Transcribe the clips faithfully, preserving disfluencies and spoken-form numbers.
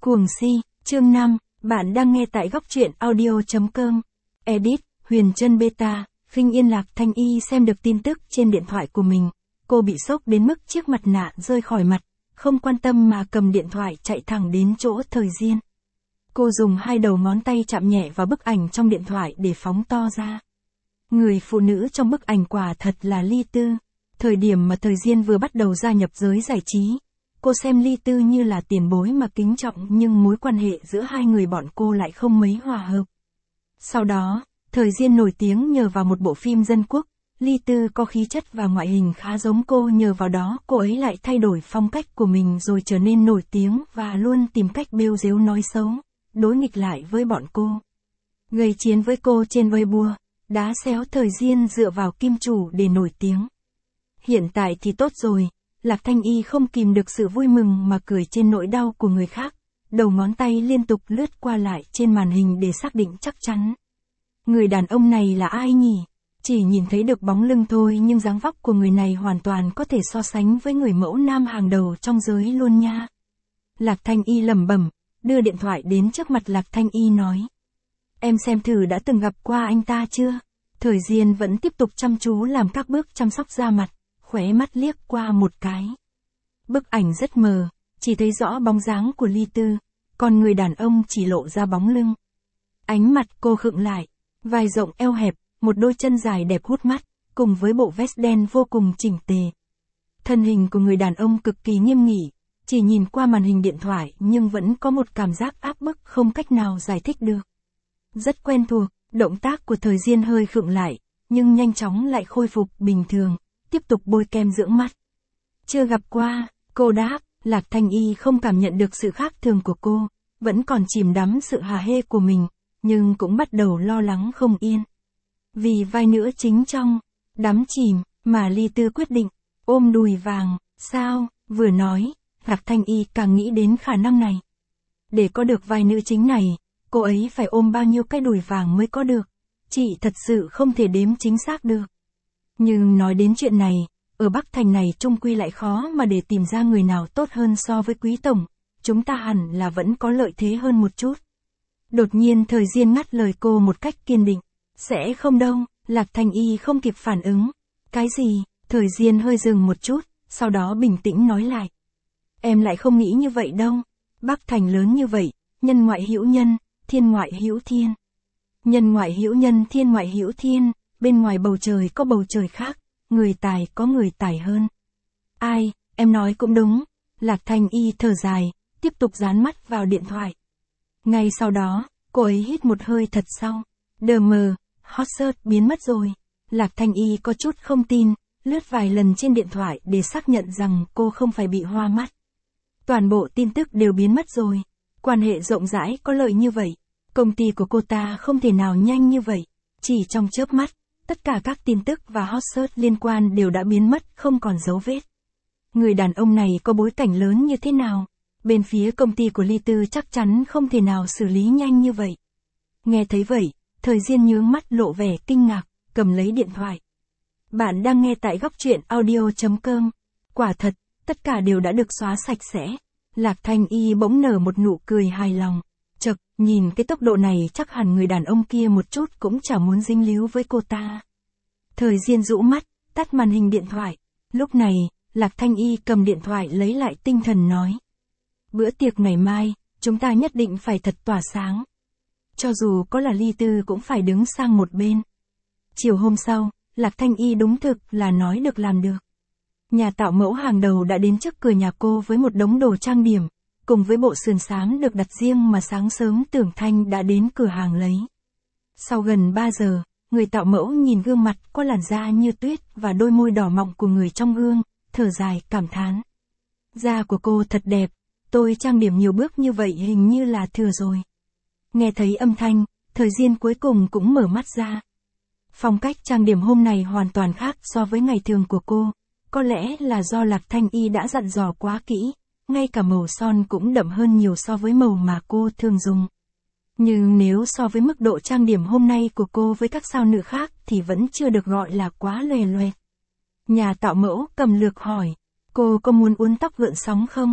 Cuồng si, chương năm, bạn đang nghe tại góc truyện audio chấm com. Edit, Huyền Trân Beta, Khinh Yên Lạc Thanh Y xem được tin tức trên điện thoại của mình. Cô bị sốc đến mức chiếc mặt nạ rơi khỏi mặt, không quan tâm mà cầm điện thoại chạy thẳng đến chỗ Thời Diên. Cô dùng hai đầu ngón tay chạm nhẹ vào bức ảnh trong điện thoại để phóng to ra. Người phụ nữ trong bức ảnh quả thật là Ly Tư. Thời điểm mà Thời Diên vừa bắt đầu gia nhập giới giải trí, cô xem Ly Tư như là tiền bối mà kính trọng, nhưng mối quan hệ giữa hai người bọn cô lại không mấy hòa hợp. Sau đó, Thời Diên nổi tiếng nhờ vào một bộ phim dân quốc. Ly Tư có khí chất và ngoại hình khá giống cô, nhờ vào đó cô ấy lại thay đổi phong cách của mình rồi trở nên nổi tiếng và luôn tìm cách bêu rếu nói xấu, đối nghịch lại với bọn cô. Gây chiến với cô trên Weibo, đá xéo Thời Diên dựa vào kim chủ để nổi tiếng. Hiện tại thì tốt rồi, Lạc Thanh Y không kìm được sự vui mừng mà cười trên nỗi đau của người khác, đầu ngón tay liên tục lướt qua lại trên màn hình để xác định chắc chắn. Người đàn ông này là ai nhỉ? Chỉ nhìn thấy được bóng lưng thôi nhưng dáng vóc của người này hoàn toàn có thể so sánh với người mẫu nam hàng đầu trong giới luôn nha. Lạc Thanh Y lẩm bẩm, đưa điện thoại đến trước mặt Lạc Thanh Y nói. Em xem thử đã từng gặp qua anh ta chưa? Thời Diên vẫn tiếp tục chăm chú làm các bước chăm sóc da mặt, khóe mắt liếc qua một cái. Bức ảnh rất mờ, chỉ thấy rõ bóng dáng của Ly Tư, còn người đàn ông chỉ lộ ra bóng lưng. Ánh mặt cô khựng lại, vai rộng eo hẹp, một đôi chân dài đẹp hút mắt, cùng với bộ vest đen vô cùng chỉnh tề. Thân hình của người đàn ông cực kỳ nghiêm nghị, chỉ nhìn qua màn hình điện thoại nhưng vẫn có một cảm giác áp bức không cách nào giải thích được. Rất quen thuộc, động tác của Thời Diên hơi khựng lại, nhưng nhanh chóng lại khôi phục bình thường, tiếp tục bôi kem dưỡng mắt. Chưa gặp qua, cô đáp. Lạc Thanh Y không cảm nhận được sự khác thường của cô, vẫn còn chìm đắm sự hả hê của mình, nhưng cũng bắt đầu lo lắng không yên. Vì vai nữ chính trong đắm chìm mà Ly Tư quyết định ôm đùi vàng. Sao? Vừa nói, Lạc Thanh Y càng nghĩ đến khả năng này. Để có được vai nữ chính này, cô ấy phải ôm bao nhiêu cái đùi vàng mới có được. Chị thật sự không thể đếm chính xác được. Nhưng nói đến chuyện này, ở Bắc Thành này trung quy lại khó mà để tìm ra người nào tốt hơn so với Quý Tổng. Chúng ta hẳn là vẫn có lợi thế hơn một chút. Đột nhiên Thời Diên ngắt lời cô một cách kiên định. Sẽ không đâu. Lạc Thanh Y không kịp phản ứng. Cái gì? Thời Diên hơi dừng một chút, sau đó bình tĩnh nói lại. Em lại không nghĩ như vậy đâu. Bắc Thành lớn như vậy, nhân ngoại hữu nhân, thiên ngoại hữu thiên. Nhân ngoại hữu nhân, thiên ngoại hữu thiên, bên ngoài bầu trời có bầu trời khác, người tài có người tài hơn. Ai, em nói cũng đúng. Lạc Thanh Y thở dài, tiếp tục dán mắt vào điện thoại. Ngay sau đó, cô ấy hít một hơi thật sâu. Đờ mờ, hot search biến mất rồi. Lạc Thanh Y có chút không tin, lướt vài lần trên điện thoại để xác nhận rằng cô không phải bị hoa mắt. Toàn bộ tin tức đều biến mất rồi. Quan hệ rộng rãi có lợi như vậy, công ty của cô ta không thể nào nhanh như vậy. Chỉ trong chớp mắt, tất cả các tin tức và hot search liên quan đều đã biến mất, không còn dấu vết. Người đàn ông này có bối cảnh lớn như thế nào? Bên phía công ty của Ly Tư chắc chắn không thể nào xử lý nhanh như vậy. Nghe thấy vậy, Thời Diên nhướng mắt lộ vẻ kinh ngạc, cầm lấy điện thoại. Bạn đang nghe tại góc truyện audio chấm com. Quả thật, tất cả đều đã được xóa sạch sẽ. Lạc Thanh Y bỗng nở một nụ cười hài lòng. Chậc, nhìn cái tốc độ này chắc hẳn người đàn ông kia một chút cũng chả muốn dính líu với cô ta. Thời Diên rũ mắt, tắt màn hình điện thoại. Lúc này, Lạc Thanh Y cầm điện thoại lấy lại tinh thần nói. Bữa tiệc ngày mai, chúng ta nhất định phải thật tỏa sáng. Cho dù có là Ly Tư cũng phải đứng sang một bên. Chiều hôm sau, Lạc Thanh Y đúng thực là nói được làm được. Nhà tạo mẫu hàng đầu đã đến trước cửa nhà cô với một đống đồ trang điểm, cùng với bộ sườn xám được đặt riêng mà sáng sớm Tưởng Thanh đã đến cửa hàng lấy. Sau gần ba giờ, người tạo mẫu nhìn gương mặt có làn da như tuyết và đôi môi đỏ mọng của người trong gương, thở dài cảm thán. Da của cô thật đẹp, tôi trang điểm nhiều bước như vậy hình như là thừa rồi. Nghe thấy âm thanh, Thời Diên cuối cùng cũng mở mắt ra. Phong cách trang điểm hôm nay hoàn toàn khác so với ngày thường của cô, có lẽ là do Lạc Thanh Y đã dặn dò quá kỹ, ngay cả màu son cũng đậm hơn nhiều so với màu mà cô thường dùng. Nhưng nếu so với mức độ trang điểm hôm nay của cô với các sao nữ khác thì vẫn chưa được gọi là quá lòe loẹt. Nhà tạo mẫu cầm lược hỏi, cô có muốn uốn tóc gợn sóng không?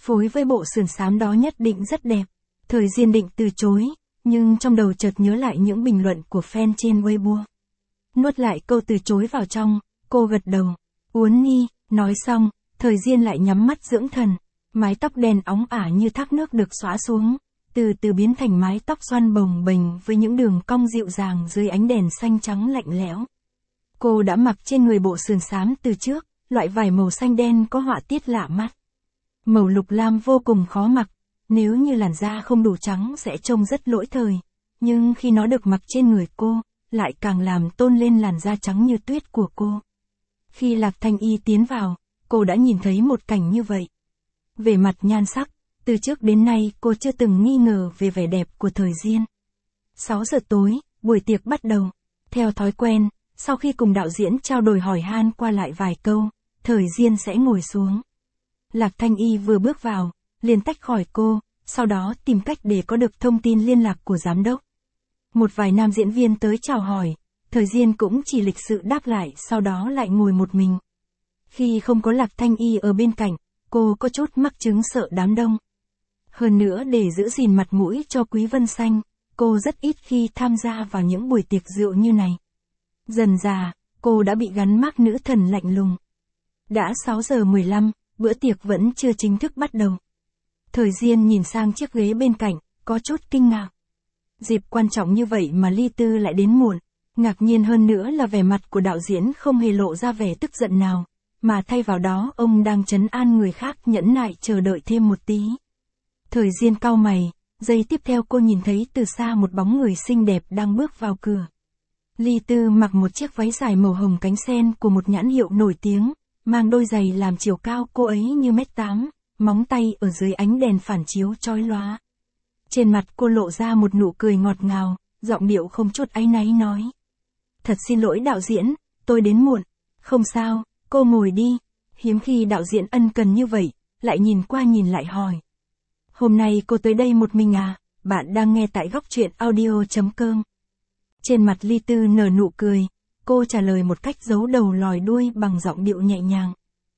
phối với bộ sườn xám đó nhất định rất đẹp. Thời Diên định từ chối, nhưng trong đầu chợt nhớ lại những bình luận của fan trên Weibo. Nuốt lại câu từ chối vào trong, cô gật đầu. Uốn Nhi, nói xong, Thời Diên lại nhắm mắt dưỡng thần. Mái tóc đen óng ả như thác nước được xõa xuống, từ từ biến thành mái tóc xoăn bồng bềnh với những đường cong dịu dàng dưới ánh đèn xanh trắng lạnh lẽo. Cô đã mặc trên người bộ sườn xám từ trước, loại vải màu xanh đen có họa tiết lạ mắt. Màu lục lam vô cùng khó mặc, nếu như làn da không đủ trắng sẽ trông rất lỗi thời, nhưng khi nó được mặc trên người cô, lại càng làm tôn lên làn da trắng như tuyết của cô. Khi Lạc Thanh Y tiến vào, cô đã nhìn thấy một cảnh như vậy. Về mặt nhan sắc, từ trước đến nay cô chưa từng nghi ngờ về vẻ đẹp của Thời Diên. sáu giờ tối, buổi tiệc bắt đầu. Theo thói quen, sau khi cùng đạo diễn trao đổi hỏi han qua lại vài câu, Thời Diên sẽ ngồi xuống. Lạc Thanh Y vừa bước vào, liền tách khỏi cô, sau đó tìm cách để có được thông tin liên lạc của giám đốc. Một vài nam diễn viên tới chào hỏi, Thời Diên cũng chỉ lịch sự đáp lại, sau đó lại ngồi một mình. Khi không có Lạc Thanh Y ở bên cạnh, cô có chút mắc chứng sợ đám đông. Hơn nữa để giữ gìn mặt mũi cho Quý Vân Xanh, cô rất ít khi tham gia vào những buổi tiệc rượu như này. Dần dà, cô đã bị gắn mác nữ thần lạnh lùng. Đã sáu giờ mười lăm, bữa tiệc vẫn chưa chính thức bắt đầu. Thời Diên nhìn sang chiếc ghế bên cạnh, có chút kinh ngạc. Dịp quan trọng như vậy mà Ly Tư lại đến muộn. Ngạc nhiên hơn nữa là vẻ mặt của đạo diễn không hề lộ ra vẻ tức giận nào, mà thay vào đó ông đang trấn an người khác nhẫn nại chờ đợi thêm một tí. Thời Diên cau mày, giây tiếp theo cô nhìn thấy từ xa một bóng người xinh đẹp đang bước vào cửa. Ly Tư mặc một chiếc váy dài màu hồng cánh sen của một nhãn hiệu nổi tiếng, mang đôi giày làm chiều cao cô ấy như mét tám, móng tay ở dưới ánh đèn phản chiếu chói lóa. Trên mặt cô lộ ra một nụ cười ngọt ngào, giọng điệu không chút áy náy nói. Thật xin lỗi đạo diễn, tôi đến muộn. Không sao, cô ngồi đi. Hiếm khi đạo diễn ân cần như vậy, lại nhìn qua nhìn lại hỏi. Hôm nay cô tới đây một mình à? Bạn đang nghe tại góc truyện audio chấm com. Trên mặt Ly Tư nở nụ cười, cô trả lời một cách giấu đầu lòi đuôi bằng giọng điệu nhẹ nhàng.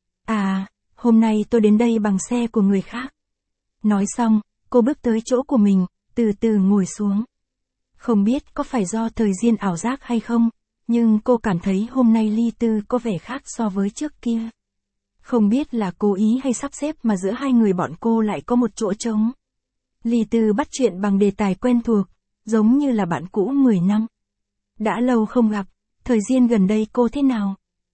À, hôm nay tôi đến đây bằng xe của người khác. Nói xong, cô bước tới chỗ của mình, từ từ ngồi xuống. Không biết có phải do Thời Diên ảo giác hay không, nhưng cô cảm thấy hôm nay Ly Tư có vẻ khác so với trước kia. Không biết là cố ý hay sắp xếp mà giữa hai người bọn cô lại có một chỗ trống. Ly Tư bắt chuyện bằng đề tài quen thuộc, giống như là bạn cũ mười năm. Đã lâu không gặp, Thời Diên gần đây cô thế nào?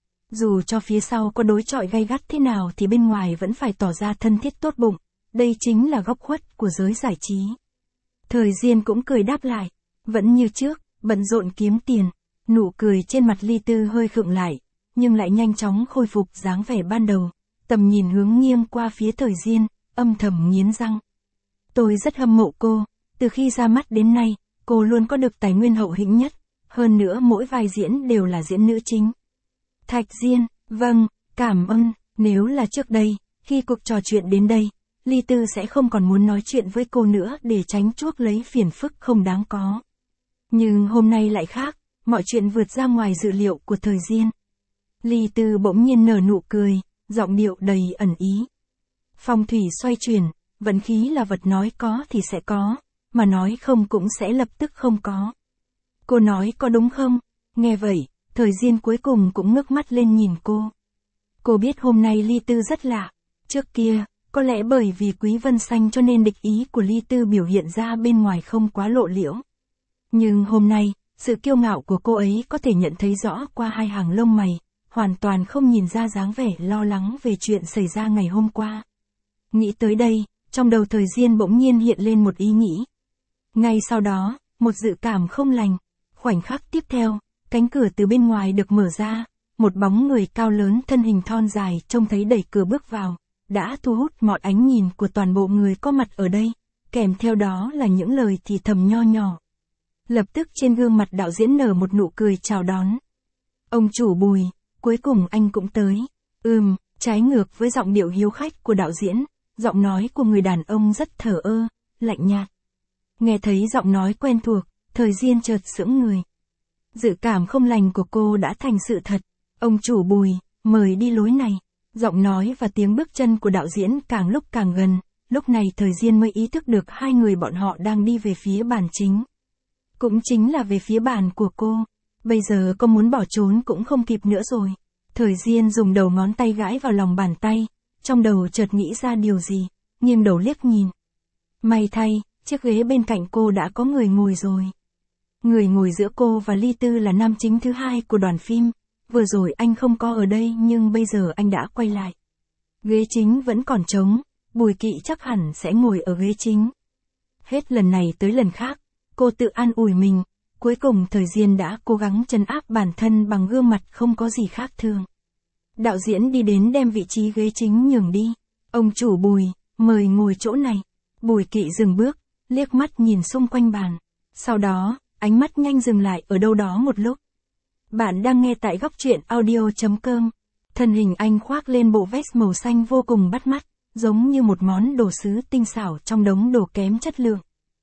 Dù cho phía sau có đối chọi gay gắt thế nào thì bên ngoài vẫn phải tỏ ra thân thiết tốt bụng, đây chính là góc khuất của giới giải trí. Thời Diên cũng cười đáp lại, vẫn như trước, bận rộn kiếm tiền. Nụ cười trên mặt Ly Tư hơi khựng lại, nhưng lại nhanh chóng khôi phục dáng vẻ ban đầu, tầm nhìn hướng nghiêng qua phía Thời Diên, âm thầm nghiến răng. Tôi rất hâm mộ cô, từ khi ra mắt đến nay, cô luôn có được tài nguyên hậu hĩnh nhất, hơn nữa mỗi vai diễn đều là diễn nữ chính. Thạch Diên, vâng, cảm ơn, nếu là trước đây, khi cuộc trò chuyện đến đây, Ly Tư sẽ không còn muốn nói chuyện với cô nữa để tránh chuốc lấy phiền phức không đáng có. Nhưng hôm nay lại khác, mọi chuyện vượt ra ngoài dự liệu của Thời Diên. Ly Tư bỗng nhiên nở nụ cười, giọng điệu đầy ẩn ý. Phong thủy xoay chuyển, vận khí là vật nói có thì sẽ có, mà nói không cũng sẽ lập tức không có. Cô nói có đúng không? Nghe vậy, Thời Diên cuối cùng cũng ngước mắt lên nhìn cô. Cô biết hôm nay Ly Tư rất lạ. Trước kia, có lẽ bởi vì Quý Vân Xanh cho nên địch ý của Ly Tư biểu hiện ra bên ngoài không quá lộ liễu. Nhưng hôm nay, sự kiêu ngạo của cô ấy có thể nhận thấy rõ qua hai hàng lông mày, hoàn toàn không nhìn ra dáng vẻ lo lắng về chuyện xảy ra ngày hôm qua. Nghĩ tới đây, trong đầu Thời Diên bỗng nhiên hiện lên một ý nghĩ. Ngay sau đó, một dự cảm không lành. Khoảnh khắc tiếp theo, cánh cửa từ bên ngoài được mở ra, một bóng người cao lớn thân hình thon dài trông thấy đẩy cửa bước vào, đã thu hút mọi ánh nhìn của toàn bộ người có mặt ở đây, kèm theo đó là những lời thì thầm nho nhỏ. Lập tức trên gương mặt đạo diễn nở một nụ cười chào đón. Ông chủ Bùi, cuối cùng anh cũng tới. Ừm, trái ngược với giọng điệu hiếu khách của đạo diễn, giọng nói của người đàn ông rất thờ ơ, lạnh nhạt. Nghe thấy giọng nói quen thuộc, Thời Diên chợt sững người. Dự cảm không lành của cô đã thành sự thật. Ông chủ Bùi, mời đi lối này. Giọng nói và tiếng bước chân của đạo diễn càng lúc càng gần, lúc này Thời Diên mới ý thức được hai người bọn họ đang đi về phía bàn chính. Cũng chính là về phía bàn của cô. Bây giờ cô muốn bỏ trốn cũng không kịp nữa rồi. Thời Diên dùng đầu ngón tay gãi vào lòng bàn tay, trong đầu chợt nghĩ ra điều gì, nghiêng đầu liếc nhìn. May thay, chiếc ghế bên cạnh cô đã có người ngồi rồi. Người ngồi giữa cô và Ly Tư là nam chính thứ hai của đoàn phim. Vừa rồi anh không có ở đây nhưng bây giờ anh đã quay lại. Ghế chính vẫn còn trống, Bùi Kỵ chắc hẳn sẽ ngồi ở ghế chính. Hết lần này tới lần khác, cô tự an ủi mình, cuối cùng Thời Diên đã cố gắng trấn áp bản thân bằng gương mặt không có gì khác thường. Đạo diễn đi đến đem vị trí ghế chính nhường đi. Ông chủ Bùi, mời ngồi chỗ này. Bùi Kỵ dừng bước, liếc mắt nhìn xung quanh bàn. Sau đó, ánh mắt nhanh dừng lại ở đâu đó một lúc. Bạn đang nghe tại góc truyện audio chấm com. Thân hình anh khoác lên bộ vest màu xanh vô cùng bắt mắt, giống như một món đồ sứ tinh xảo trong đống đồ kém chất lượng.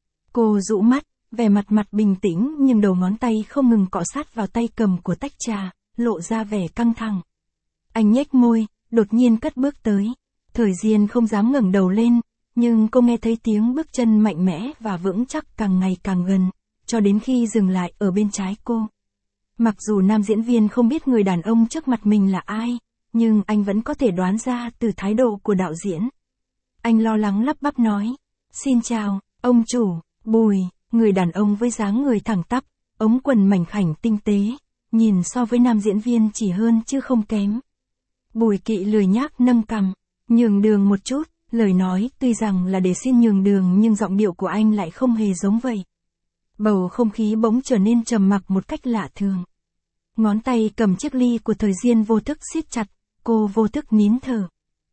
Cô dụ mắt, vẻ mặt mặt bình tĩnh nhưng đầu ngón tay không ngừng cọ sát vào tay cầm của tách trà, lộ ra vẻ căng thẳng. Anh nhếch môi, đột nhiên cất bước tới. Thời Diên không dám ngẩng đầu lên, nhưng cô nghe thấy tiếng bước chân mạnh mẽ và vững chắc càng ngày càng gần, cho đến khi dừng lại ở bên trái cô. Mặc dù nam diễn viên không biết người đàn ông trước mặt mình là ai, nhưng anh vẫn có thể đoán ra từ thái độ của đạo diễn. Anh lo lắng lắp bắp nói, xin chào, ông chủ, Bùi, người đàn ông với dáng người thẳng tắp, ống quần mảnh khảnh tinh tế, nhìn so với nam diễn viên chỉ hơn chứ không kém. Bùi Kỵ lười nhác nâng cằm, nhường đường một chút, lời nói tuy rằng là để xin nhường đường nhưng giọng điệu của anh lại không hề giống vậy. Bầu không khí bỗng trở nên trầm mặc một cách lạ thường. Ngón tay cầm chiếc ly của Thời Diên vô thức siết chặt, cô vô thức nín thở.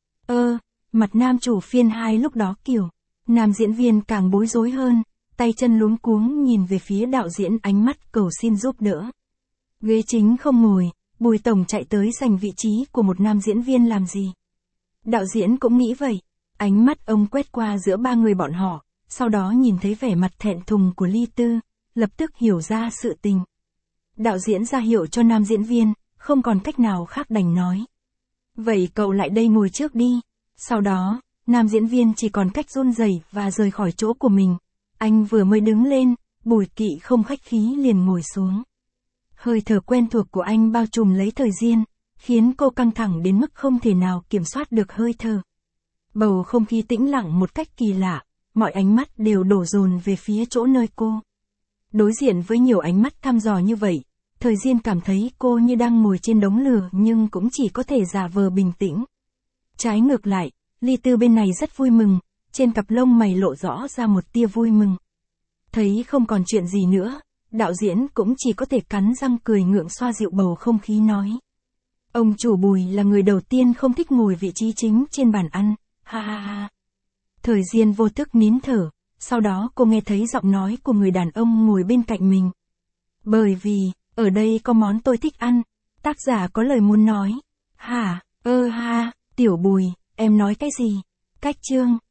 Ơ, mặt nam chủ phiên hai lúc đó kiểu, nam diễn viên càng bối rối hơn, tay chân luống cuống nhìn về phía đạo diễn ánh mắt cầu xin giúp đỡ. Ghế chính không ngồi, Bùi tổng chạy tới giành vị trí của một nam diễn viên làm gì? Đạo diễn cũng nghĩ vậy, ánh mắt ông quét qua giữa ba người bọn họ, sau đó nhìn thấy vẻ mặt thẹn thùng của Ly Tư, lập tức hiểu ra sự tình. Đạo diễn ra hiệu cho nam diễn viên, không còn cách nào khác đành nói. Vậy cậu lại đây ngồi trước đi. Sau đó, nam diễn viên chỉ còn cách run rẩy và rời khỏi chỗ của mình. Anh vừa mới đứng lên, Bùi Kỵ không khách khí liền ngồi xuống. Hơi thở quen thuộc của anh bao trùm lấy Thời Diên, khiến cô căng thẳng đến mức không thể nào kiểm soát được hơi thở. Bầu không khí tĩnh lặng một cách kỳ lạ, mọi ánh mắt đều đổ dồn về phía chỗ nơi cô. Đối diện với nhiều ánh mắt thăm dò như vậy, Thời Diên cảm thấy cô như đang ngồi trên đống lửa nhưng cũng chỉ có thể giả vờ bình tĩnh. Trái ngược lại, Ly Tư bên này rất vui mừng, trên cặp lông mày lộ rõ ra một tia vui mừng. Thấy không còn chuyện gì nữa, đạo diễn cũng chỉ có thể cắn răng cười ngượng xoa dịu bầu không khí nói. Ông chủ Bùi là người đầu tiên không thích ngồi vị trí chính trên bàn ăn, ha ha ha. Thời Diên vô thức nín thở, sau đó cô nghe thấy giọng nói của người đàn ông ngồi bên cạnh mình. Bởi vì, ở đây có món tôi thích ăn, tác giả có lời muốn nói. Hả, ơ ha, tiểu Bùi, em nói cái gì? Cách chương.